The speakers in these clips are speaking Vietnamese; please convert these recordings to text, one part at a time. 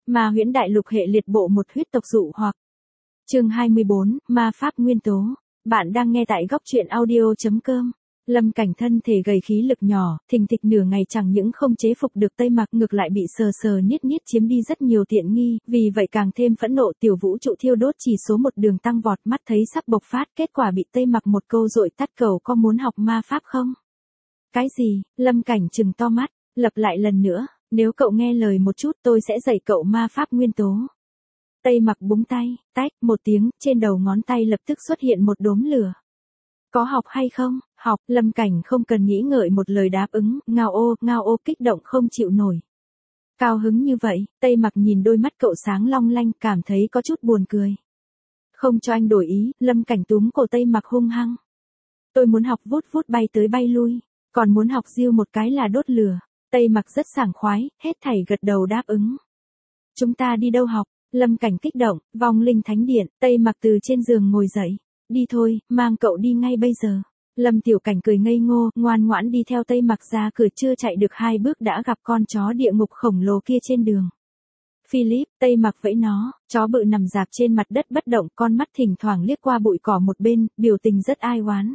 Ma huyễn đại lục hệ liệt bộ một huyết tộc dụ hoặc. Chương 24, ma pháp nguyên tố. Bạn đang nghe tại góc truyện audio.com. Lâm Cảnh thân thể gầy khí lực nhỏ, thình thịch nửa ngày chẳng những không chế phục được Tây Mặc, ngược lại bị sờ sờ niết niết chiếm đi rất nhiều tiện nghi, vì vậy càng thêm phẫn nộ. Tiểu vũ trụ thiêu đốt chỉ số một đường tăng vọt, mắt thấy sắp bộc phát, kết quả bị Tây Mặc một câu dội tắt. Cậu có muốn học ma pháp không? Cái gì? Lâm Cảnh trừng to mắt, lặp lại lần nữa, nếu cậu nghe lời một chút tôi sẽ dạy cậu ma pháp nguyên tố. Tây Mặc búng tay, tách một tiếng, trên đầu ngón tay lập tức xuất hiện một đốm lửa. Có học hay không? Học. Lâm Cảnh không cần nghĩ ngợi một lời đáp ứng, ngao ô, kích động không chịu nổi. Cao hứng như vậy, Tây Mặc nhìn đôi mắt cậu sáng long lanh, cảm thấy có chút buồn cười. Không cho anh đổi ý, Lâm Cảnh túm cổ Tây Mặc hung hăng. Tôi muốn học vút vút bay tới bay lui, còn muốn học diêu một cái là đốt lửa. Tây Mặc rất sảng khoái, hết thảy gật đầu đáp ứng. Chúng ta đi đâu học? Lâm Cảnh kích động, vong linh thánh điện. Tây Mặc từ trên giường ngồi dậy. Đi thôi, mang cậu đi ngay bây giờ. Lâm Tiểu Cảnh cười ngây ngô, ngoan ngoãn đi theo Tây Mặc ra cửa, chưa chạy được 2 bước đã gặp con chó địa ngục khổng lồ kia trên đường. Philip, Tây Mặc vẫy nó, chó bự nằm rạp trên mặt đất bất động, con mắt thỉnh thoảng liếc qua bụi cỏ một bên, biểu tình rất ai oán.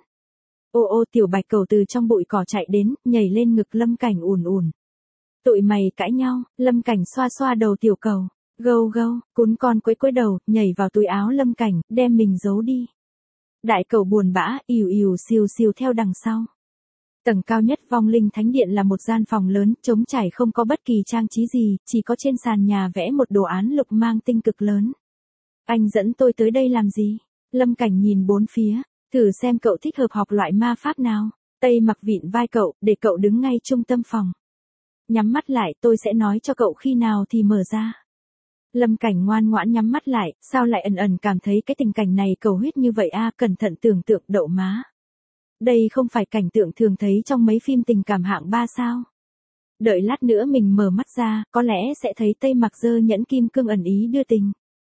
Ô tiểu bạch cầu từ trong bụi cỏ chạy đến, nhảy lên ngực Lâm Cảnh ùn. Tụi mày cãi nhau. Lâm Cảnh xoa xoa đầu tiểu cầu. Gâu, cún con quấy đầu, nhảy vào túi áo Lâm Cảnh, đem mình giấu đi. Đại cầu buồn bã, ìu xìu theo đằng sau. Tầng cao nhất vong linh thánh điện là một gian phòng lớn, trống trải không có bất kỳ trang trí gì, chỉ có trên sàn nhà vẽ một đồ án lục mang tinh cực lớn. Anh dẫn tôi tới đây làm gì? Lâm Cảnh nhìn bốn phía, thử xem cậu thích hợp học loại ma pháp nào. Tây Mặc vịn vai cậu, để cậu đứng ngay trung tâm phòng. Nhắm mắt lại, tôi sẽ nói cho cậu khi nào thì mở ra. Lâm Cảnh ngoan ngoãn nhắm mắt lại, sao lại ẩn cảm thấy cái tình cảnh này cầu huyết như vậy a? Cẩn thận tưởng tượng đậu má. Đây không phải cảnh tượng thường thấy trong mấy phim tình cảm hạng 3 sao? Đợi lát nữa mình mở mắt ra, có lẽ sẽ thấy Tây Mặc giơ nhẫn kim cương ẩn ý đưa tình.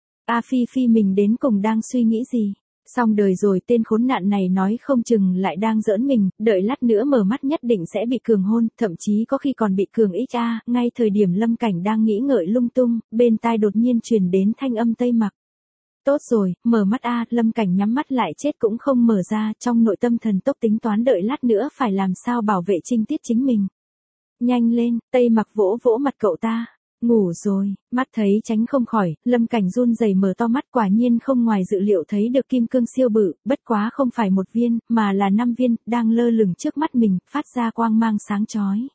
Phi mình đến cùng đang suy nghĩ gì? Xong đời rồi, tên khốn nạn này nói không chừng lại đang giỡn mình, đợi lát nữa mở mắt nhất định sẽ bị cường hôn, thậm chí có khi còn bị cường ích. Ngay thời điểm Lâm Cảnh đang nghĩ ngợi lung tung, bên tai đột nhiên truyền đến thanh âm Tây Mặc. Tốt rồi, mở mắt Lâm Cảnh nhắm mắt lại chết cũng không mở ra, trong nội tâm thần tốc tính toán đợi lát nữa phải làm sao bảo vệ trinh tiết chính mình. Nhanh lên, Tây Mặc vỗ mặt cậu ta. Ngủ rồi, mắt thấy tránh không khỏi, Lâm Cảnh run rẩy mở to mắt, quả nhiên không ngoài dự liệu thấy được kim cương siêu bự, bất quá không phải 1 viên, mà là 5 viên, đang lơ lửng trước mắt mình, phát ra quang mang sáng chói.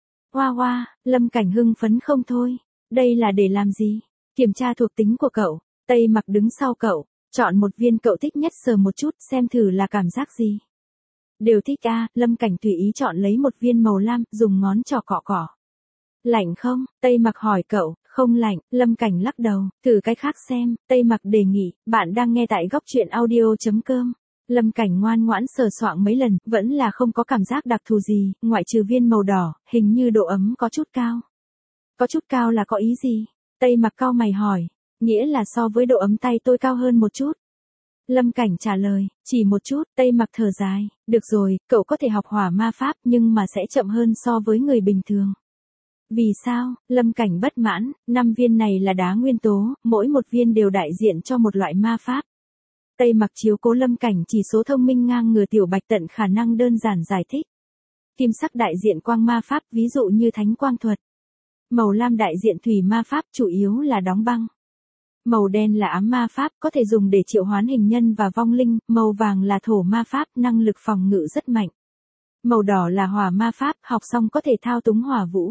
Hoa, Lâm Cảnh hưng phấn không thôi. Đây là để làm gì? Kiểm tra thuộc tính của cậu. Tây Mặc đứng sau cậu, chọn 1 viên cậu thích nhất sờ một chút xem thử là cảm giác gì. Đều thích Lâm Cảnh tùy ý chọn lấy 1 viên màu lam, dùng ngón trỏ cọ. Lạnh không? Tây Mặc hỏi cậu. Không lạnh. Lâm Cảnh lắc đầu. Thử cái khác xem. Tây Mặc đề nghị. Bạn đang nghe tại góc truyện audio.com. Lâm Cảnh ngoan ngoãn sờ soạng mấy lần, vẫn là không có cảm giác đặc thù gì, ngoại trừ viên màu đỏ, hình như độ ấm có chút cao. Có chút cao là có ý gì? Tây Mặc cau mày hỏi. Nghĩa là so với độ ấm tay tôi cao hơn một chút. Lâm Cảnh trả lời, chỉ một chút. Tây Mặc thở dài. Được rồi, cậu có thể học hỏa ma pháp nhưng mà sẽ chậm hơn so với người bình thường. Vì sao? Lâm Cảnh bất mãn. 5 viên này là đá nguyên tố, mỗi 1 viên đều đại diện cho một loại ma pháp. Tây Mặc chiếu cố Lâm Cảnh chỉ số thông minh ngang ngửa tiểu bạch tận khả năng đơn giản giải thích. Kim sắc đại diện quang ma pháp, ví dụ như thánh quang thuật. Màu lam đại diện thủy ma pháp, chủ yếu là đóng băng. Màu đen là ám ma pháp, có thể dùng để triệu hoán hình nhân và vong linh. Màu vàng là thổ ma pháp, năng lực phòng ngự rất mạnh. Màu đỏ là hỏa ma pháp, học xong có thể thao túng hỏa vũ.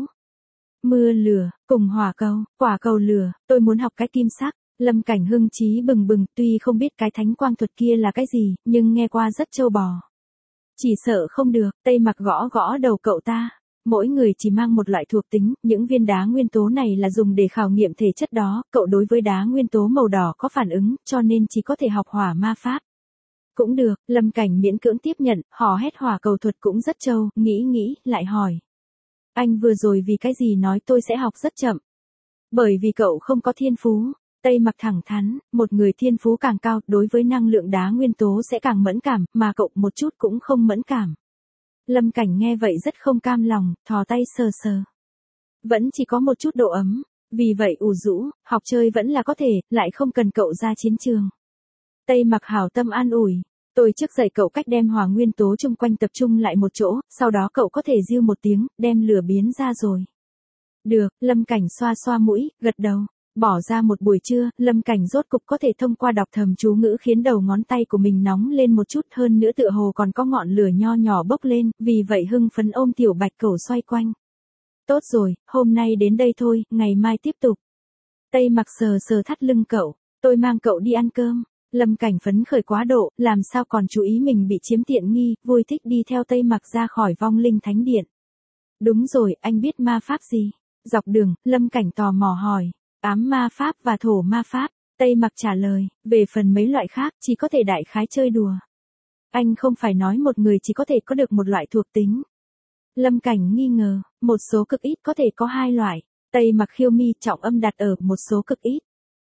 Mưa lửa, cùng hỏa cầu, quả cầu lửa, tôi muốn học cái kim sắc. Lâm Cảnh hưng chí bừng, tuy không biết cái thánh quang thuật kia là cái gì, nhưng nghe qua rất trâu bò. Chỉ sợ không được. Tây Mặc gõ đầu cậu ta. Mỗi người chỉ mang một loại thuộc tính, những viên đá nguyên tố này là dùng để khảo nghiệm thể chất đó, cậu đối với đá nguyên tố màu đỏ có phản ứng, cho nên chỉ có thể học hỏa ma pháp. Cũng được, Lâm Cảnh miễn cưỡng tiếp nhận, hò hét hỏa cầu thuật cũng rất trâu, nghĩ, lại hỏi. Anh vừa rồi vì cái gì nói tôi sẽ học rất chậm? Bởi vì cậu không có thiên phú. Tây Mặc thẳng thắn, một người thiên phú càng cao, đối với năng lượng đá nguyên tố sẽ càng mẫn cảm, mà cậu một chút cũng không mẫn cảm. Lâm Cảnh nghe vậy rất không cam lòng, thò tay sờ. Vẫn chỉ có một chút độ ấm. Vì vậy ủ rũ, học chơi vẫn là có thể, lại không cần cậu ra chiến trường. Tây Mặc hảo tâm an ủi. Tôi trước dạy cậu cách đem hỏa nguyên tố chung quanh tập trung lại một chỗ, sau đó cậu có thể riu một tiếng, đem lửa biến ra rồi. Được, Lâm Cảnh xoa xoa mũi, gật đầu. Bỏ ra một buổi trưa, Lâm Cảnh rốt cục có thể thông qua đọc thầm chú ngữ khiến đầu ngón tay của mình nóng lên một chút, hơn nữa tựa hồ còn có ngọn lửa nho nhỏ bốc lên, vì vậy hưng phấn ôm tiểu bạch cẩu xoay quanh. Tốt rồi, hôm nay đến đây thôi, ngày mai tiếp tục. Tây Mặc sờ sờ thắt lưng cậu, tôi mang cậu đi ăn cơm. Lâm Cảnh phấn khởi quá độ, làm sao còn chú ý mình bị chiếm tiện nghi, vui thích đi theo Tây Mặc ra khỏi vong linh thánh điện. Đúng rồi, anh biết ma pháp gì? Dọc đường, Lâm Cảnh tò mò hỏi. Ám ma pháp và thổ ma pháp. Tây Mặc trả lời, về phần mấy loại khác, chỉ có thể đại khái chơi đùa. Anh không phải nói một người chỉ có thể có được một loại thuộc tính. Lâm Cảnh nghi ngờ, một số cực ít có thể có hai loại. Tây Mặc khiêu mi trọng âm đặt ở một số cực ít.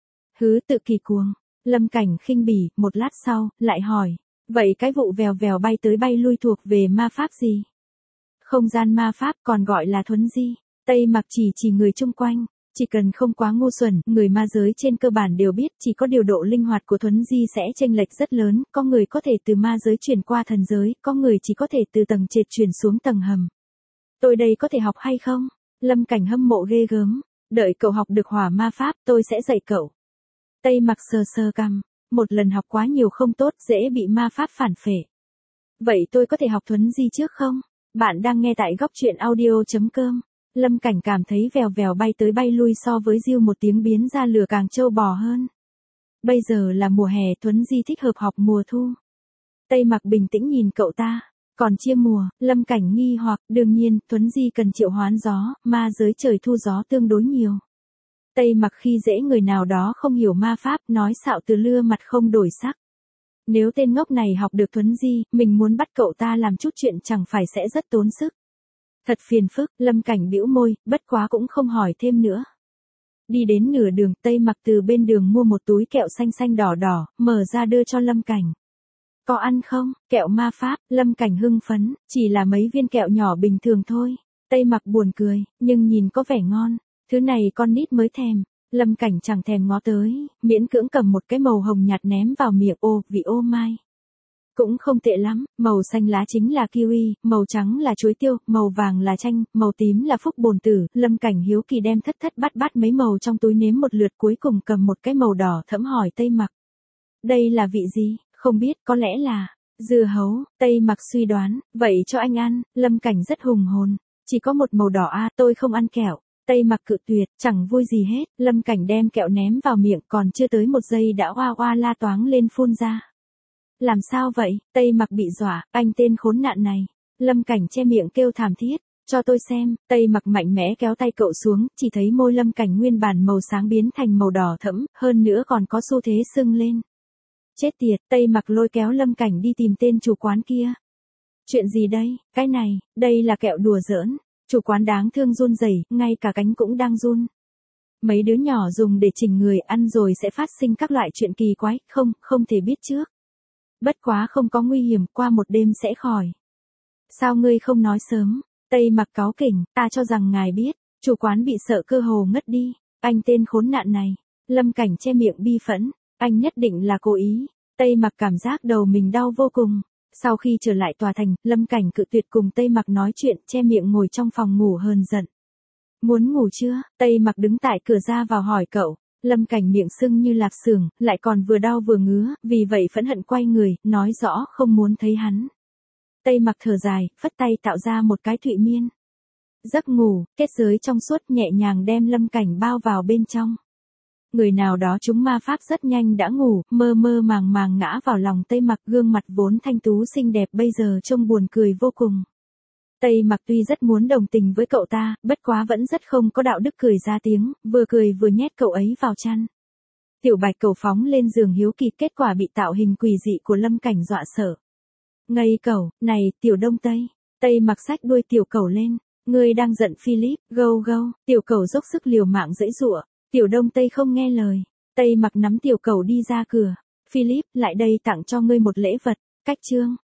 Hứ tự kỳ cuồng. Lâm Cảnh khinh bỉ, một lát sau, lại hỏi. Vậy cái vụ vèo vèo bay tới bay lui thuộc về ma pháp gì? Không gian ma pháp còn gọi là thuấn di. Tây Mặc chỉ người chung quanh. Chỉ cần không quá ngu xuẩn, người ma giới trên cơ bản đều biết, chỉ có điều độ linh hoạt của thuấn di sẽ chênh lệch rất lớn, có người có thể từ ma giới chuyển qua thần giới, có người chỉ có thể từ tầng trệt chuyển xuống tầng hầm. Tôi đây có thể học hay không? Lâm Cảnh hâm mộ ghê gớm. Đợi cậu học được hỏa ma pháp, tôi sẽ dạy cậu. Tây Mặc sờ sờ cằm, một lần học quá nhiều không tốt, dễ bị ma pháp phản phệ. Vậy tôi có thể học thuấn di trước không? Bạn đang nghe tại góc truyện audio.com. Lâm Cảnh cảm thấy vèo vèo bay tới bay lui so với riu một tiếng biến ra lửa càng trâu bò hơn. Bây giờ là mùa hè, thuấn di thích hợp học mùa thu. Tây Mặc bình tĩnh nhìn cậu ta. Còn chia mùa, Lâm Cảnh nghi hoặc, đương nhiên, thuấn di cần triệu hoán gió, ma giới trời thu gió tương đối nhiều. Tây Mặc khi dễ người nào đó không hiểu ma pháp, nói xạo từ lưa mặt không đổi sắc. Nếu tên ngốc này học được thuấn di, mình muốn bắt cậu ta làm chút chuyện chẳng phải sẽ rất tốn sức. Thật phiền phức, Lâm Cảnh bĩu môi, bất quá cũng không hỏi thêm nữa. Đi đến nửa đường, Tây Mặc từ bên đường mua một túi kẹo xanh xanh đỏ đỏ, mở ra đưa cho Lâm Cảnh. Có ăn không? Kẹo ma pháp, Lâm Cảnh hưng phấn, chỉ là mấy viên kẹo nhỏ bình thường thôi. Tây Mặc buồn cười, nhưng nhìn có vẻ ngon. Thứ này con nít mới thèm. Lâm Cảnh chẳng thèm ngó tới, miễn cưỡng cầm một cái màu hồng nhạt ném vào miệng. Ô, vị ô mai. Cũng không tệ lắm, màu xanh lá chính là kiwi, màu trắng là chuối tiêu, màu vàng là chanh, màu tím là phúc bồn tử. Lâm Cảnh hiếu kỳ đem thất thất bát bát mấy màu trong túi nếm một lượt, cuối cùng cầm một cái màu đỏ thẫm hỏi Tây Mặc. Đây là vị gì? Không biết, có lẽ là dưa hấu. Tây Mặc suy đoán, vậy cho anh ăn. Lâm Cảnh rất hùng hồn. Chỉ có một màu đỏ à, tôi không ăn kẹo. Tây Mặc cự tuyệt, chẳng vui gì hết. Lâm Cảnh đem kẹo ném vào miệng, còn chưa tới một giây đã oa oa la toáng lên phun ra. Làm sao vậy? Tây Mặc bị dọa, anh tên khốn nạn này. Lâm Cảnh che miệng kêu thảm thiết. Cho tôi xem. Tây Mặc mạnh mẽ kéo tay cậu xuống, chỉ thấy môi Lâm Cảnh nguyên bản màu sáng biến thành màu đỏ thẫm, hơn nữa còn có xu thế sưng lên. Chết tiệt, Tây Mặc lôi kéo Lâm Cảnh đi tìm tên chủ quán kia. Chuyện gì đây? Cái này, đây là kẹo đùa giỡn. Chủ quán đáng thương run rẩy, ngay cả cánh cũng đang run. Mấy đứa nhỏ dùng để chỉnh người ăn rồi sẽ phát sinh các loại chuyện kỳ quái, không thể biết trước. Bất quá không có nguy hiểm, qua một đêm sẽ khỏi. Sao ngươi không nói sớm? Tây Mặc cáu kỉnh, ta cho rằng ngài biết. Chủ quán bị sợ cơ hồ ngất đi. Anh tên khốn nạn này. Lâm Cảnh che miệng bi phẫn. Anh nhất định là cố ý. Tây Mặc cảm giác đầu mình đau vô cùng. Sau khi trở lại tòa thành, Lâm Cảnh cự tuyệt cùng Tây Mặc nói chuyện, che miệng ngồi trong phòng ngủ hờn giận. Muốn ngủ chưa? Tây Mặc đứng tại cửa ra vào hỏi cậu. Lâm Cảnh miệng sưng như lạp xưởng, lại còn vừa đau vừa ngứa, vì vậy phẫn hận quay người, nói rõ không muốn thấy hắn. Tây Mặc thở dài, phất tay tạo ra một cái thụy miên. Giấc ngủ, kết giới trong suốt nhẹ nhàng đem Lâm Cảnh bao vào bên trong. Người nào đó trúng ma pháp rất nhanh đã ngủ, mơ mơ màng màng ngã vào lòng Tây Mặc, gương mặt vốn thanh tú xinh đẹp bây giờ trông buồn cười vô cùng. Tây Mặc tuy rất muốn đồng tình với cậu ta, bất quá vẫn rất không có đạo đức cười ra tiếng, vừa cười vừa nhét cậu ấy vào chăn. Tiểu Bạch cậu phóng lên giường hiếu kỳ, kết quả bị tạo hình quỷ dị của Lâm Cảnh dọa sợ. Ngây cẩu, này, Tiểu Đông Tây. Tây Mặc xách đuôi tiểu cẩu lên. Ngươi đang giận Philip, gâu gâu. Tiểu cẩu dốc sức liều mạng giãy giụa. Tiểu Đông Tây không nghe lời. Tây Mặc nắm tiểu cẩu đi ra cửa. Philip, lại đây tặng cho ngươi một lễ vật. Cách chương.